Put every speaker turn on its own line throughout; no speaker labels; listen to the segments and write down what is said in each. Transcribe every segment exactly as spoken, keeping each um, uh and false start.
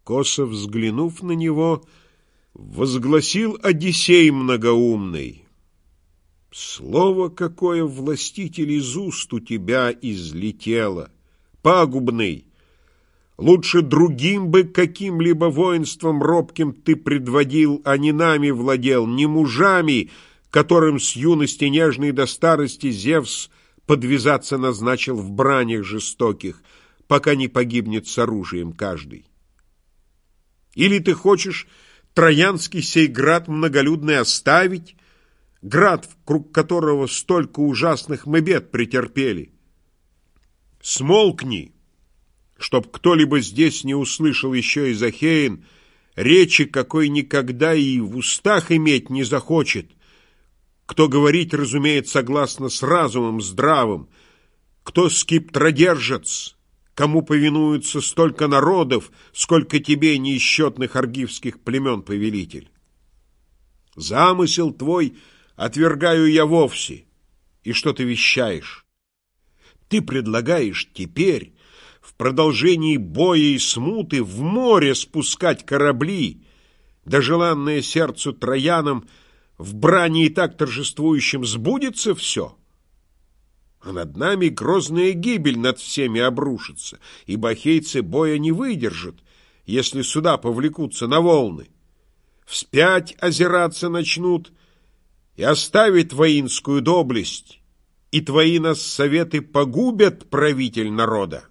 Косо взглянув на него, возгласил Одиссей многоумный: «Слово какое, властитель, из уст у тебя излетело! Пагубный! Лучше другим бы каким-либо воинством робким ты предводил, а не нами владел, не мужами, которым с юности нежной до старости Зевс подвязаться назначил в бранях жестоких, пока не погибнет с оружием каждый. Или ты хочешь Троянский сей град многолюдный оставить, град, вкруг которого столько ужасных мы бед претерпели? Смолкни, чтоб кто-либо здесь не услышал еще из Ахеин речи, какой никогда и в устах иметь не захочет, кто говорить разумеет согласно с разумом здравым, кто скиптродержец, кому повинуются столько народов, сколько тебе неисчетных аргивских племен повелитель. Замысел твой отвергаю я вовсе. И что ты вещаешь? Ты предлагаешь теперь в продолжении боя и смуты в море спускать корабли, да желанное сердцу троянам в брани и так торжествующим сбудется все? А над нами грозная гибель над всеми обрушится, ибо ахейцы боя не выдержат, если суда повлекутся на волны. Вспять озираться начнут и оставят воинскую доблесть, и твои нас советы погубят, правитель народа.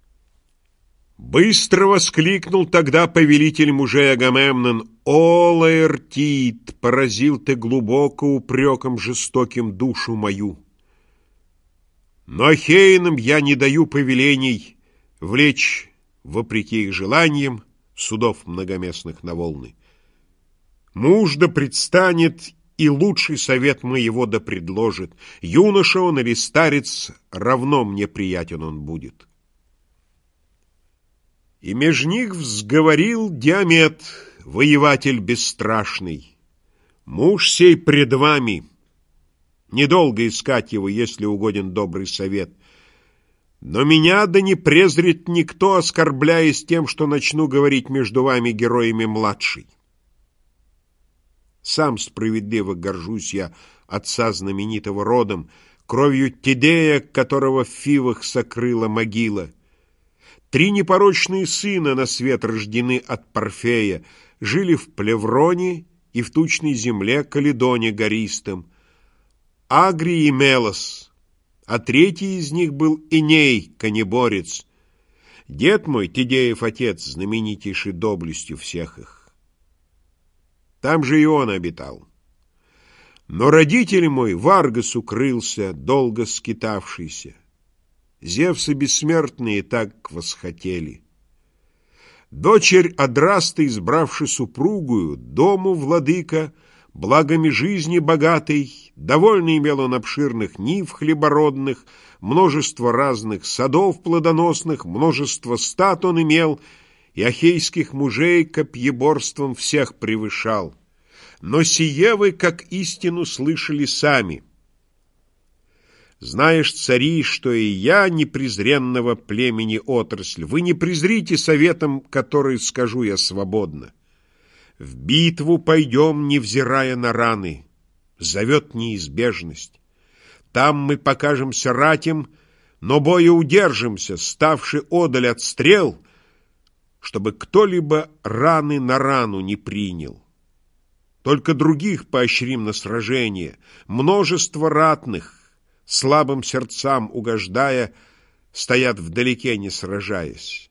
Быстро воскликнул тогда повелитель мужей Агамемнон: «О, Лаэртит, поразил ты глубоко упреком жестоким душу мою! Но ахеянам я не даю повелений влечь, вопреки их желаниям, судов многоместных на волны. Муж да предстанет, и лучший совет моего да предложит. Юноша он или старец, равно мне приятен он будет». И меж них взговорил Диамет, воеватель бесстрашный: «Муж сей пред вами. Недолго искать его, если угоден добрый совет. Но меня да не презрит никто, оскорбляясь тем, что начну говорить между вами, героями, младший. Сам справедливо горжусь я отца знаменитого родом, кровью Тидея, которого в Фивах сокрыла могила. Три непорочные сына на свет рождены от Парфея, жили в Плевроне и в тучной земле Каледоне гористом, Агрий и Мелос, а третий из них был Иней, конеборец. Дед мой, Тидеев отец, знаменитейший доблестью всех их. Там же и он обитал. Но родитель мой в Аргос укрылся, долго скитавшийся. Зевсы бессмертные так восхотели. Дочерь Адраста, избравши супругую, дому владыка, благами жизни богатой, довольно имел он обширных нив хлебородных, множество разных садов плодоносных, множество стад он имел, и ахейских мужей копьеборством всех превышал. Но сие вы, как истину, слышали сами. Знаешь, цари, что и я непрезренного племени отрасль. Вы не презрите советом, который скажу я свободно. В битву пойдем, невзирая на раны. Зовет неизбежность. Там мы покажемся ратям, но боя удержимся, ставши одаль от стрел, чтобы кто-либо раны на рану не принял. Только других поощрим на сражение, множество ратных, слабым сердцам угождая, стоят вдалеке, не сражаясь.